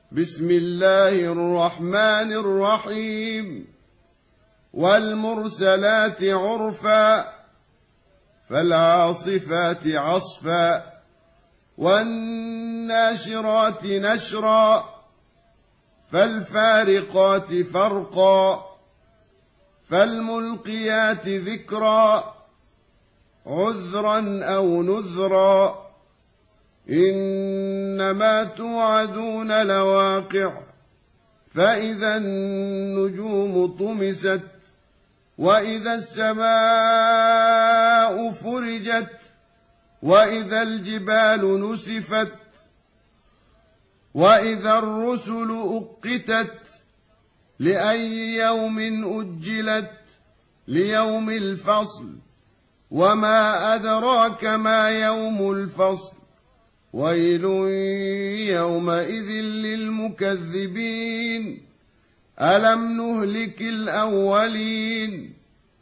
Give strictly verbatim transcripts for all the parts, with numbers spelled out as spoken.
بسم الله الرحمن الرحيم والمرسلات عرفا فالعاصفات عصفا والناشرات نشرا فالفارقات فرقا فالملقيات ذكرا عذرا أو نذرا إنما توعدون لواقع فإذا النجوم طمست وإذا السماء فرجت وإذا الجبال نسفت وإذا الرسل أقتت لأي يوم أجلت ليوم الفصل وما أدراك ما يوم الفصل ويل يومئذ للمكذبين ألم نهلك الأولين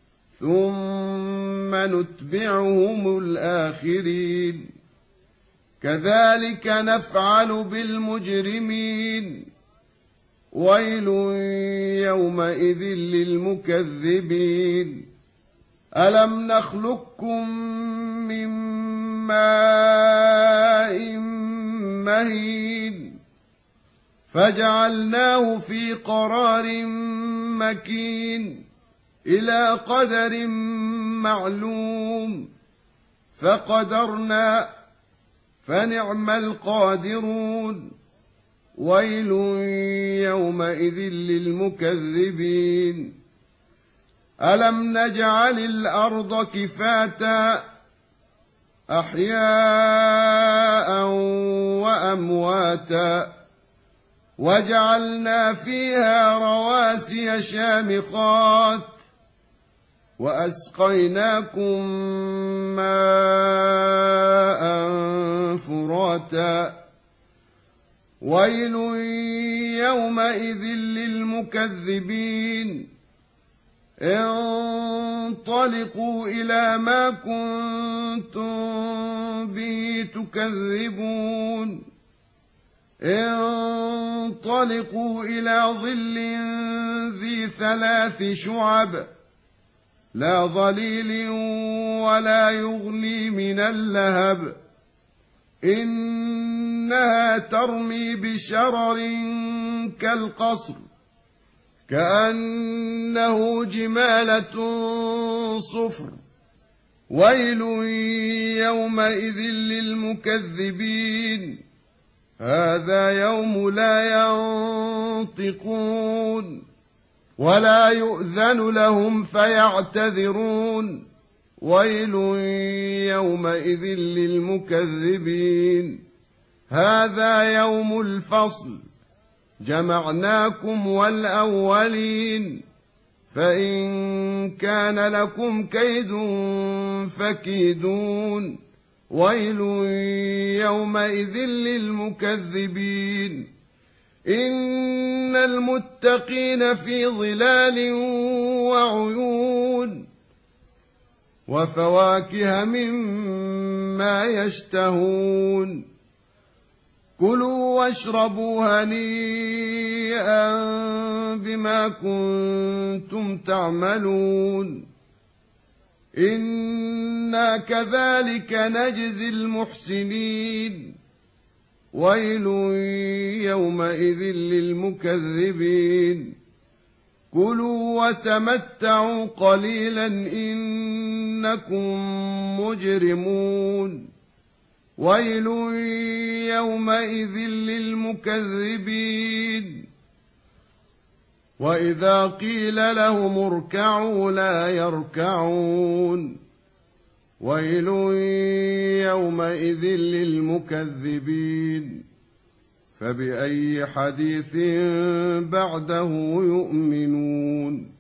ثم نتبعهم الآخرين كذلك نفعل بالمجرمين ويل يومئذ للمكذبين ألم نخلقكم من ماء مهين فجعلناه في قرار مكين إلى قدر معلوم فقدرنا فنعم القادرون ويل يومئذ للمكذبين ألم نجعل الأرض كفاتا أحياء وأمواتا وجعلنا فيها رواسي شامخات وأسقيناكم ماء فراتا ويل يومئذ للمكذبين انطلقوا إلى ما كنتم به تكذبون انطلقوا إلى ظل ذي ثلاث شعب لا ظليل ولا يغني من اللهب إنها ترمي بشرر كالقصر كأنه جمالة صفر ويل يومئذ للمكذبين هذا يوم لا ينطقون ولا يؤذن لهم فيعتذرون ويل يومئذ للمكذبين هذا يوم الفصل جمعناكم والأولين فإن كان لكم كيد فكيدون ويل يومئذ للمكذبين إن المتقين في ظلال وعيون وفواكه مما يشتهون كلوا واشربوا هنيئا بما كنتم تعملون إنا كذلك نجزي المحسنين ويل يومئذ للمكذبين كلوا وتمتعوا قليلا إنكم مجرمون ويل يومئذ للمكذبين وإذا قيل لهم اركعوا لا يركعون ويل يومئذ للمكذبين فبأي حديث بعده يؤمنون